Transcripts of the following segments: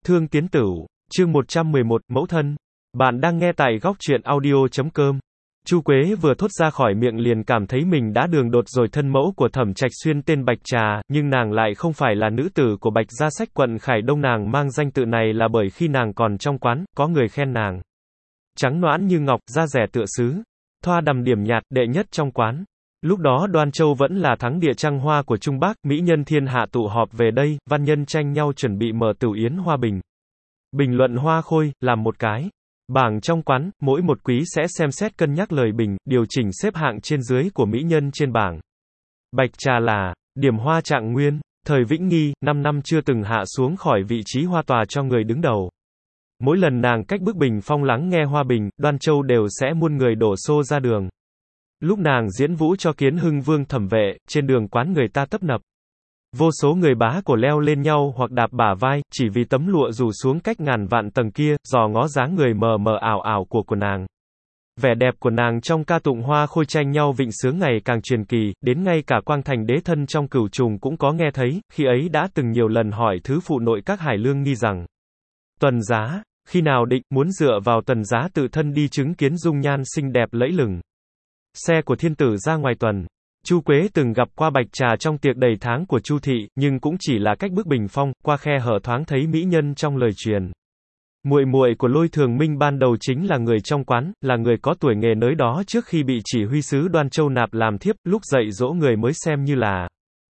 Thương Tiến Tửu, chương 111, Mẫu Thân. Bạn đang nghe tại góc truyện audio.com. Chu Quế vừa thốt ra khỏi miệng liền cảm thấy mình đã đường đột rồi. Thân mẫu của Thẩm Trạch Xuyên tên Bạch Trà, nhưng nàng lại không phải là nữ tử của Bạch Gia Sách quận Khải Đông. Nàng mang danh tự này là bởi khi nàng còn trong quán, có người khen nàng trắng nõn như ngọc, da rẻ tựa sứ, thoa đằm điểm nhạt, đệ nhất trong quán. Lúc đó Đoan Châu vẫn là thắng địa trăng hoa của Trung Bắc, mỹ nhân thiên hạ tụ họp về đây, văn nhân tranh nhau chuẩn bị mở tửu yến hoa bình. Bình luận hoa khôi, làm một cái bảng trong quán, mỗi một quý sẽ xem xét cân nhắc lời bình, điều chỉnh xếp hạng trên dưới của mỹ nhân trên bảng. Bạch Trà là điểm hoa trạng nguyên, thời Vĩnh Nghi, 5 năm chưa từng hạ xuống khỏi vị trí hoa tòa cho người đứng đầu. Mỗi lần nàng cách bức bình phong lắng nghe hoa bình, Đoan Châu đều sẽ muôn người đổ xô ra đường. Lúc nàng diễn vũ cho Kiến Hưng Vương Thẩm Vệ, trên đường quán người ta tấp nập. Vô số người bá cổ leo lên nhau hoặc đạp bả vai, chỉ vì tấm lụa rủ xuống cách ngàn vạn tầng kia, dò ngó dáng người mờ mờ ảo ảo của nàng. Vẻ đẹp của nàng trong ca tụng hoa khôi tranh nhau vịnh sướng ngày càng truyền kỳ, đến ngay cả Quang Thành đế thân trong Cửu Trùng cũng có nghe thấy, khi ấy đã từng nhiều lần hỏi thứ phụ nội các Hải Lương nghi rằng: Tuần Giá, khi nào định, muốn dựa vào Tuần Giá tự thân đi chứng kiến dung nhan xinh đẹp lẫy lừng. Xe của thiên tử ra ngoài tuần. Chu Quế từng gặp qua Bạch Trà trong tiệc đầy tháng của Chu thị, nhưng cũng chỉ là cách bức bình phong, qua khe hở thoáng thấy mỹ nhân trong lời truyền. Muội muội của Lôi Thường Minh ban đầu chính là người trong quán, là người có tuổi nghề nới đó trước khi bị chỉ huy sứ Đoan Châu nạp làm thiếp, lúc dạy dỗ người mới xem như là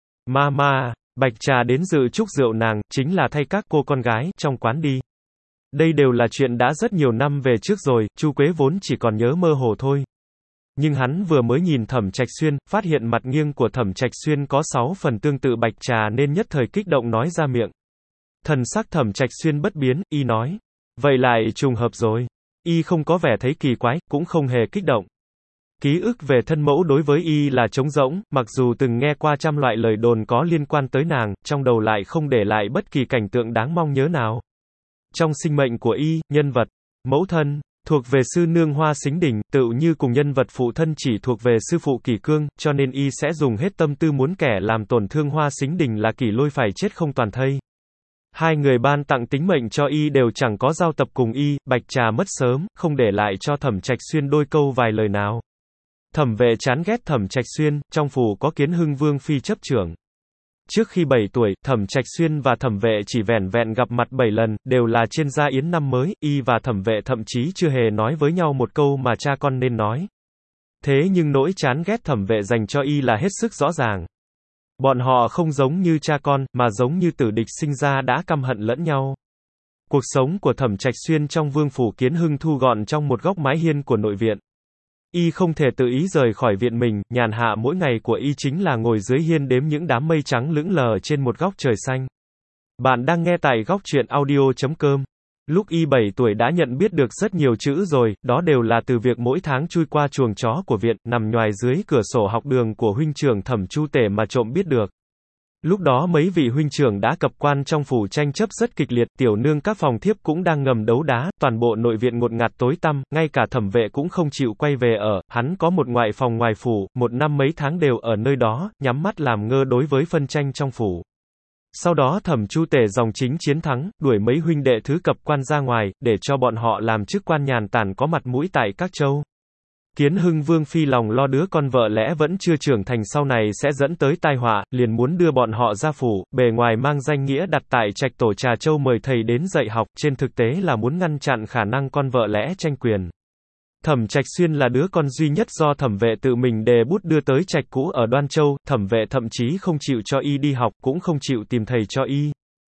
ma. Bạch Trà đến dự chúc rượu nàng, chính là thay các cô con gái trong quán đi. Đây đều là chuyện đã rất nhiều năm về trước rồi, Chu Quế vốn chỉ còn nhớ mơ hồ thôi. Nhưng hắn vừa mới nhìn Thẩm Trạch Xuyên, phát hiện mặt nghiêng của Thẩm Trạch Xuyên có 6 phần tương tự Bạch Trà nên nhất thời kích động nói ra miệng. Thần sắc Thẩm Trạch Xuyên bất biến, y nói: Vậy lại trùng hợp rồi. Y không có vẻ thấy kỳ quái, cũng không hề kích động. Ký ức về thân mẫu đối với y là trống rỗng, mặc dù từng nghe qua trăm loại lời đồn có liên quan tới nàng, trong đầu lại không để lại bất kỳ cảnh tượng đáng mong nhớ nào. Trong sinh mệnh của y, nhân vật mẫu thân thuộc về sư nương Hoa Sính Đình, tựu như cùng nhân vật phụ thân chỉ thuộc về sư phụ Kỷ Cương, cho nên y sẽ dùng hết tâm tư muốn kẻ làm tổn thương Hoa Sính Đình là Kỷ Lôi phải chết không toàn thây. Hai người ban tặng tính mệnh cho y đều chẳng có giao tập cùng y, Bạch Trà mất sớm, không để lại cho Thẩm Trạch Xuyên đôi câu vài lời nào. Thẩm Vệ chán ghét Thẩm Trạch Xuyên, trong phủ có Kiến Hưng Vương phi chấp trưởng. Trước khi 7 tuổi, Thẩm Trạch Xuyên và Thẩm Vệ chỉ vẻn vẹn gặp mặt 7 lần, đều là trên gia yến năm mới, y và Thẩm Vệ thậm chí chưa hề nói với nhau một câu mà cha con nên nói. Thế nhưng nỗi chán ghét Thẩm Vệ dành cho y là hết sức rõ ràng. Bọn họ không giống như cha con, mà giống như tử địch sinh ra đã căm hận lẫn nhau. Cuộc sống của Thẩm Trạch Xuyên trong vương phủ Kiến Hưng thu gọn trong một góc mái hiên của nội viện. Y không thể tự ý rời khỏi viện mình, nhàn hạ mỗi ngày của y chính là ngồi dưới hiên đếm những đám mây trắng lững lờ trên một góc trời xanh. Bạn đang nghe tại góc truyện audio.com. Lúc y 7 tuổi đã nhận biết được rất nhiều chữ rồi, đó đều là từ việc mỗi tháng chui qua chuồng chó của viện, nằm nhoài dưới cửa sổ học đường của huynh trưởng Thẩm Chu Tể mà trộm biết được. Lúc đó mấy vị huynh trưởng đã cập quan trong phủ tranh chấp rất kịch liệt, tiểu nương các phòng thiếp cũng đang ngầm đấu đá, toàn bộ nội viện ngột ngạt tối tăm, ngay cả Thẩm Vệ cũng không chịu quay về ở, hắn có một ngoại phòng ngoài phủ, một năm mấy tháng đều ở nơi đó, nhắm mắt làm ngơ đối với phân tranh trong phủ. Sau đó Thẩm Chu Tể dòng chính chiến thắng, đuổi mấy huynh đệ thứ cập quan ra ngoài, để cho bọn họ làm chức quan nhàn tản có mặt mũi tại các châu. Kiến Hưng Vương phi lòng lo đứa con vợ lẽ vẫn chưa trưởng thành sau này sẽ dẫn tới tai họa, liền muốn đưa bọn họ ra phủ, bề ngoài mang danh nghĩa đặt tại trạch tổ Trà Châu mời thầy đến dạy học, trên thực tế là muốn ngăn chặn khả năng con vợ lẽ tranh quyền. Thẩm Trạch Xuyên là đứa con duy nhất do Thẩm Vệ tự mình đề bút đưa tới trạch cũ ở Đoan Châu, Thẩm Vệ thậm chí không chịu cho y đi học, cũng không chịu tìm thầy cho y.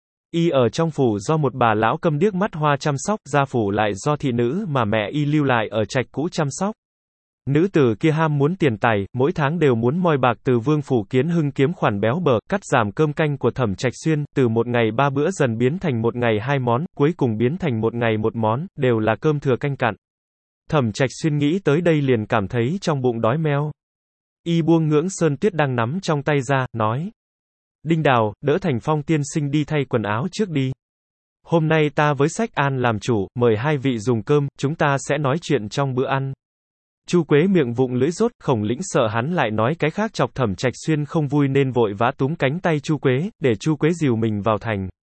Y ở trong phủ do một bà lão câm điếc mắt hoa chăm sóc, gia phủ lại do thị nữ mà mẹ y lưu lại ở trạch cũ chăm sóc. Nữ tử kia ham muốn tiền tài, mỗi tháng đều muốn moi bạc từ vương phủ Kiến Hưng kiếm khoản béo bở, cắt giảm cơm canh của Thẩm Trạch Xuyên, từ một ngày 3 bữa dần biến thành một ngày 2 món, cuối cùng biến thành một ngày 1 món, đều là cơm thừa canh cặn. Thẩm Trạch Xuyên nghĩ tới đây liền cảm thấy trong bụng đói meo. Y buông ngưỡng sơn tuyết đang nắm trong tay ra, nói: Đinh Đào, đỡ Thành Phong tiên sinh đi thay quần áo trước đi. Hôm nay ta với Sách An làm chủ, mời hai vị dùng cơm, chúng ta sẽ nói chuyện trong bữa ăn. Chu Quế miệng vụng lưỡi rốt, Khổng Lĩnh sợ hắn lại nói cái khác chọc Thẩm Trạch Xuyên không vui nên vội vã túm cánh tay Chu Quế, để Chu Quế dìu mình vào thành.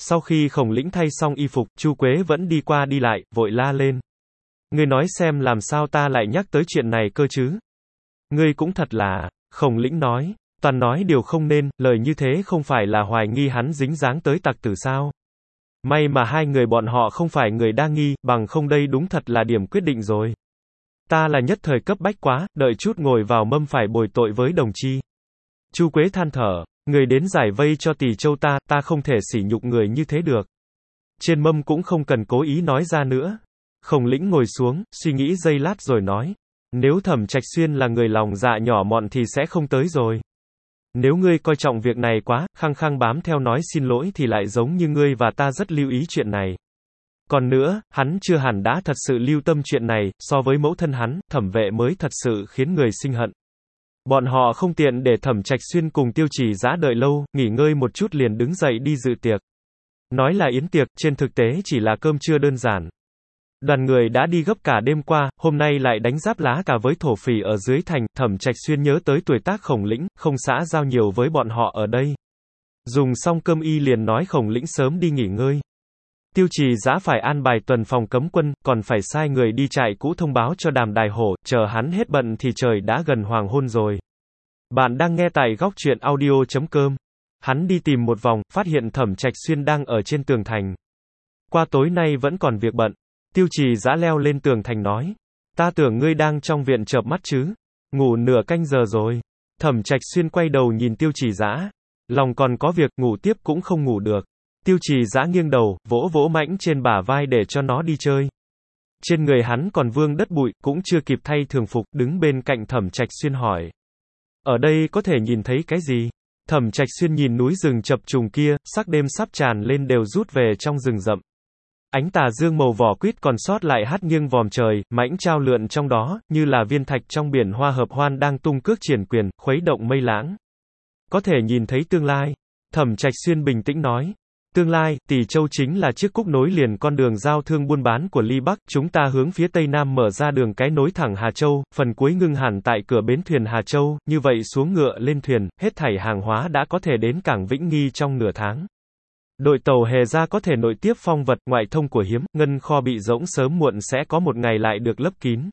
Sau khi Khổng Lĩnh thay xong y phục, Chu Quế vẫn đi qua đi lại, vội la lên. Ngươi nói xem làm sao ta lại nhắc tới chuyện này cơ chứ? Ngươi cũng thật là, Khổng Lĩnh nói, toàn nói điều không nên, lời như thế không phải là hoài nghi hắn dính dáng tới tặc tử sao? May mà hai người bọn họ không phải người đa nghi, bằng không đây đúng thật là điểm quyết định rồi. Ta là nhất thời cấp bách quá, đợi chút ngồi vào mâm phải bồi tội với đồng chi. Chu Quế than thở, người đến giải vây cho Tỳ Châu ta không thể sỉ nhục người như thế được. Trên mâm cũng không cần cố ý nói ra nữa. Khổng Lĩnh ngồi xuống, suy nghĩ giây lát rồi nói, nếu Thẩm Trạch Xuyên là người lòng dạ nhỏ mọn thì sẽ không tới rồi. Nếu ngươi coi trọng việc này quá, khăng khăng bám theo nói xin lỗi thì lại giống như ngươi và ta rất lưu ý chuyện này. Còn nữa, hắn chưa hẳn đã thật sự lưu tâm chuyện này, so với mẫu thân hắn, Thẩm Vệ mới thật sự khiến người sinh hận. Bọn họ không tiện để Thẩm Trạch Xuyên cùng Tiêu Chỉ Dã đợi lâu, nghỉ ngơi một chút liền đứng dậy đi dự tiệc. Nói là yến tiệc, trên thực tế chỉ là cơm trưa đơn giản. Đoàn người đã đi gấp cả đêm qua, hôm nay lại đánh giáp lá cả với thổ phỉ ở dưới thành, Thẩm Trạch Xuyên nhớ tới tuổi tác Khổng Lĩnh, không xã giao nhiều với bọn họ ở đây. Dùng xong cơm y liền nói Khổng Lĩnh sớm đi nghỉ ngơi. Tiêu Trì Dã phải an bài tuần phòng cấm quân, còn phải sai người đi trại cũ thông báo cho Đàm Đài Hổ, chờ hắn hết bận thì trời đã gần hoàng hôn rồi. Bạn đang nghe tại góc truyện audio.com. Hắn đi tìm một vòng, phát hiện Thẩm Trạch Xuyên đang ở trên tường thành. Qua tối nay vẫn còn việc bận. Tiêu Trì Dã leo lên tường thành nói. Ta tưởng ngươi đang trong viện chợp mắt chứ. Ngủ nửa canh giờ rồi. Thẩm Trạch Xuyên quay đầu nhìn Tiêu Trì Dã. Lòng còn có việc, ngủ tiếp cũng không ngủ được. Tiêu Trì Dã nghiêng đầu, vỗ vỗ mãnh trên bả vai để cho nó đi chơi. Trên người hắn còn vương đất bụi, cũng chưa kịp thay thường phục, đứng bên cạnh Thẩm Trạch Xuyên hỏi. Ở đây có thể nhìn thấy cái gì? Thẩm Trạch Xuyên nhìn núi rừng chập trùng kia, sắc đêm sắp tràn lên đều rút về trong rừng rậm. Ánh tà dương màu vỏ quýt còn sót lại hắt nghiêng vòm trời, mãnh trao lượn trong đó, như là viên thạch trong biển hoa hợp hoan đang tung cước triển quyền, khuấy động mây lãng. Có thể nhìn thấy tương lai. Thẩm Trạch Xuyên bình tĩnh nói. Tương lai, Tỳ Châu chính là chiếc cúc nối liền con đường giao thương buôn bán của Ly Bắc, chúng ta hướng phía Tây Nam mở ra đường cái nối thẳng Hà Châu, phần cuối ngưng hẳn tại cửa bến thuyền Hà Châu, như vậy xuống ngựa lên thuyền, hết thảy hàng hóa đã có thể đến cảng Vĩnh Nghi trong nửa tháng. Đội tàu Hề Gia có thể nội tiếp phong vật, ngoại thông của hiếm, ngân kho bị rỗng sớm muộn sẽ có một ngày lại được lấp kín.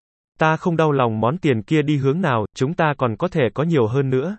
Ta không đau lòng món tiền kia đi hướng nào, chúng ta còn có thể có nhiều hơn nữa.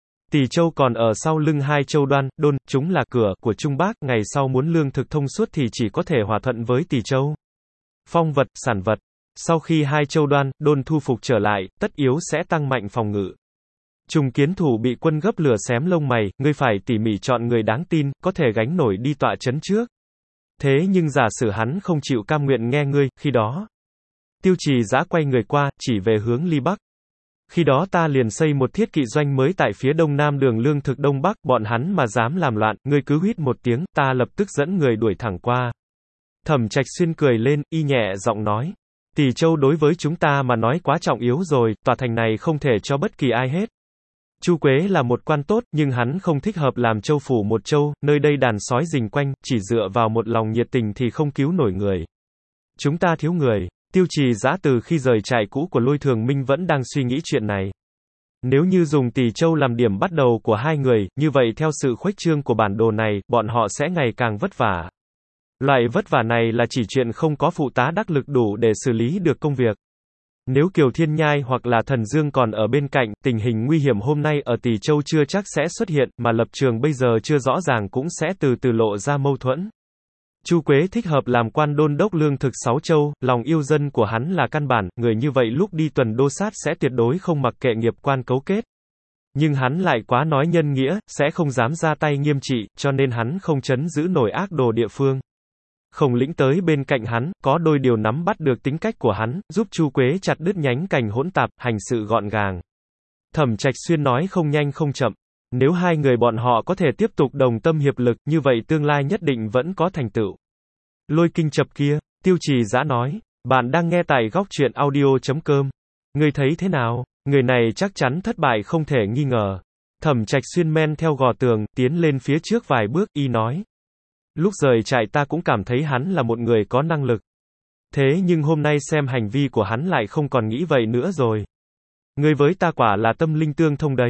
Tỳ Châu còn ở sau lưng hai châu Đoan, Đôn, chúng là cửa của Trung Bắc, ngày sau muốn lương thực thông suốt thì chỉ có thể hòa thuận với Tỳ Châu. Phong vật, sản vật. Sau khi hai châu Đoan, Đôn thu phục trở lại, tất yếu sẽ tăng mạnh phòng ngự. Trùng Kiến Thủ bị quân gấp lửa xém lông mày, ngươi phải tỉ mỉ chọn người đáng tin, có thể gánh nổi đi tọa trấn trước. Thế nhưng giả sử hắn không chịu cam nguyện nghe ngươi, khi đó. Tiêu Trì Dã quay người qua, chỉ về hướng Ly Bắc. Khi đó ta liền xây một thiết kỵ doanh mới tại phía đông nam đường lương thực đông bắc, bọn hắn mà dám làm loạn, ngươi cứ huýt một tiếng, ta lập tức dẫn người đuổi thẳng qua. Thẩm Trạch Xuyên cười lên, y nhẹ giọng nói. Tỳ Châu đối với chúng ta mà nói quá trọng yếu rồi, tòa thành này không thể cho bất kỳ ai hết. Chu Quế là một quan tốt, nhưng hắn không thích hợp làm châu phủ một châu, nơi đây đàn sói rình quanh, chỉ dựa vào một lòng nhiệt tình thì không cứu nổi người. Chúng ta thiếu người. Tiêu Trì Dã từ khi rời trại cũ của Lôi Thường Minh vẫn đang suy nghĩ chuyện này. Nếu như dùng Tỳ Châu làm điểm bắt đầu của hai người, như vậy theo sự khuếch trương của bản đồ này, bọn họ sẽ ngày càng vất vả. Loại vất vả này là chỉ chuyện không có phụ tá đắc lực đủ để xử lý được công việc. Nếu Kiều Thiên Nhai hoặc là Thần Dương còn ở bên cạnh, tình hình nguy hiểm hôm nay ở Tỳ Châu chưa chắc sẽ xuất hiện, mà lập trường bây giờ chưa rõ ràng cũng sẽ từ từ lộ ra mâu thuẫn. Chu Quế thích hợp làm quan đôn đốc lương thực 6 châu, lòng yêu dân của hắn là căn bản, người như vậy lúc đi tuần đô sát sẽ tuyệt đối không mặc kệ nghiệp quan cấu kết. Nhưng hắn lại quá nói nhân nghĩa, sẽ không dám ra tay nghiêm trị, cho nên hắn không trấn giữ nổi ác đồ địa phương. Khổng Lĩnh tới bên cạnh hắn, có đôi điều nắm bắt được tính cách của hắn, giúp Chu Quế chặt đứt nhánh cành hỗn tạp, hành sự gọn gàng. Thẩm Trạch Xuyên nói không nhanh không chậm. Nếu hai người bọn họ có thể tiếp tục đồng tâm hiệp lực, như vậy tương lai nhất định vẫn có thành tựu. Lôi kinh chập kia, Tiêu Trì Dã nói, bạn đang nghe tại góc truyện audio.com. Ngươi thấy thế nào? Người này chắc chắn thất bại không thể nghi ngờ. Thẩm Trạch Xuyên men theo gò tường, tiến lên phía trước vài bước, y nói. Lúc rời trại ta cũng cảm thấy hắn là một người có năng lực. Thế nhưng hôm nay xem hành vi của hắn lại không còn nghĩ vậy nữa rồi. Ngươi với ta quả là tâm linh tương thông đấy.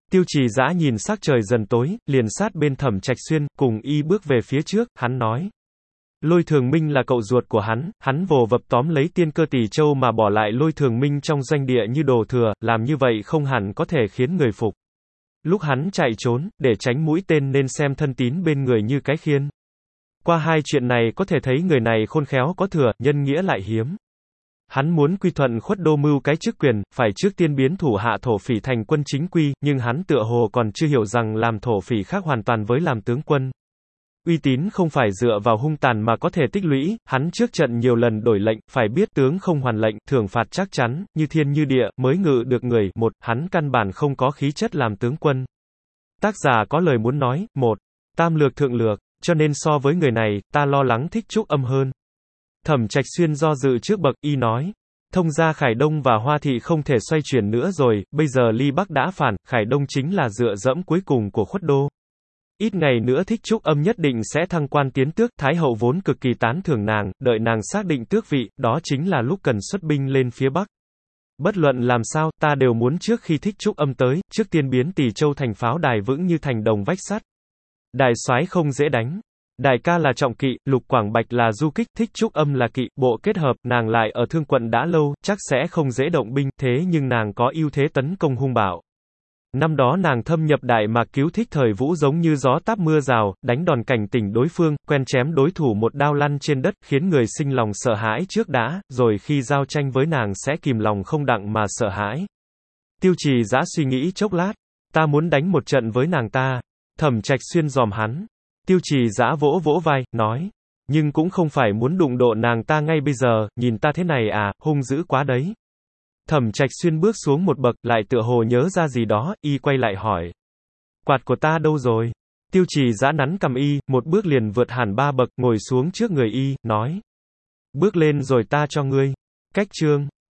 Tiêu Trì Dã nhìn sắc trời dần tối, liền sát bên Thẩm Trạch Xuyên, cùng y bước về phía trước, hắn nói. Lôi Thường Minh là cậu ruột của hắn vồ vập tóm lấy tiên cơ tỷ châu mà bỏ lại Lôi Thường Minh trong doanh địa như đồ thừa, làm như vậy không hẳn có thể khiến người phục. Lúc hắn chạy trốn, để tránh mũi tên nên xem thân tín bên người như cái khiên. Qua hai chuyện này có thể thấy người này khôn khéo có thừa, nhân nghĩa lại hiếm. Hắn muốn quy thuận Khuất Đô mưu cái chức quyền, phải trước tiên biến thủ hạ thổ phỉ thành quân chính quy, nhưng hắn tựa hồ còn chưa hiểu rằng làm thổ phỉ khác hoàn toàn với làm tướng quân. Uy tín không phải dựa vào hung tàn mà có thể tích lũy, hắn trước trận nhiều lần đổi lệnh, phải biết tướng không hoàn lệnh, thưởng phạt chắc chắn, như thiên như địa, mới ngự được người. Một, hắn căn bản không có khí chất làm tướng quân. Tác giả có lời muốn nói, một, tam lược thượng lược, cho nên so với người này, ta lo lắng Thích Trúc Âm hơn. Thẩm Trạch Xuyên do dự trước bậc, y nói. Thông ra Khải Đông và Hoa Thị không thể xoay chuyển nữa rồi, bây giờ Ly Bắc đã phản, Khải Đông chính là dựa dẫm cuối cùng của Khuất Đô. Ít ngày nữa Thích Trúc Âm nhất định sẽ thăng quan tiến tước, Thái hậu vốn cực kỳ tán thưởng nàng, đợi nàng xác định tước vị, đó chính là lúc cần xuất binh lên phía Bắc. Bất luận làm sao, ta đều muốn trước khi Thích Trúc Âm tới, trước tiên biến Tỷ Châu thành pháo đài vững như thành đồng vách sắt. Đại soái không dễ đánh. Đại ca là trọng kỵ, Lục Quảng Bạch là du kích, Thích Trúc Âm là kỵ, bộ kết hợp, nàng lại ở Thương Quận đã lâu, chắc sẽ không dễ động binh, thế nhưng nàng có ưu thế tấn công hung bạo. Năm đó nàng thâm nhập Đại Mạc cứu Thích Thời Vũ giống như gió táp mưa rào, đánh đòn cảnh tỉnh đối phương, quen chém đối thủ một đao lăn trên đất, khiến người sinh lòng sợ hãi trước đã, rồi khi giao tranh với nàng sẽ kìm lòng không đặng mà sợ hãi. Tiêu Trì Dã suy nghĩ chốc lát, ta muốn đánh một trận với nàng ta. Thẩm Trạch Xuyên dòm hắn. Tiêu Trì Dã vỗ vỗ vai, nói, nhưng cũng không phải muốn đụng độ nàng ta ngay bây giờ, nhìn ta thế này à, hung dữ quá đấy. Thẩm Trạch Xuyên bước xuống một bậc, lại tựa hồ nhớ ra gì đó, y quay lại hỏi. Quạt của ta đâu rồi? Tiêu Trì Dã nắn cằm y, một bước liền vượt hẳn 3 bậc, ngồi xuống trước người y, nói. Bước lên rồi ta cho ngươi. Cách chương.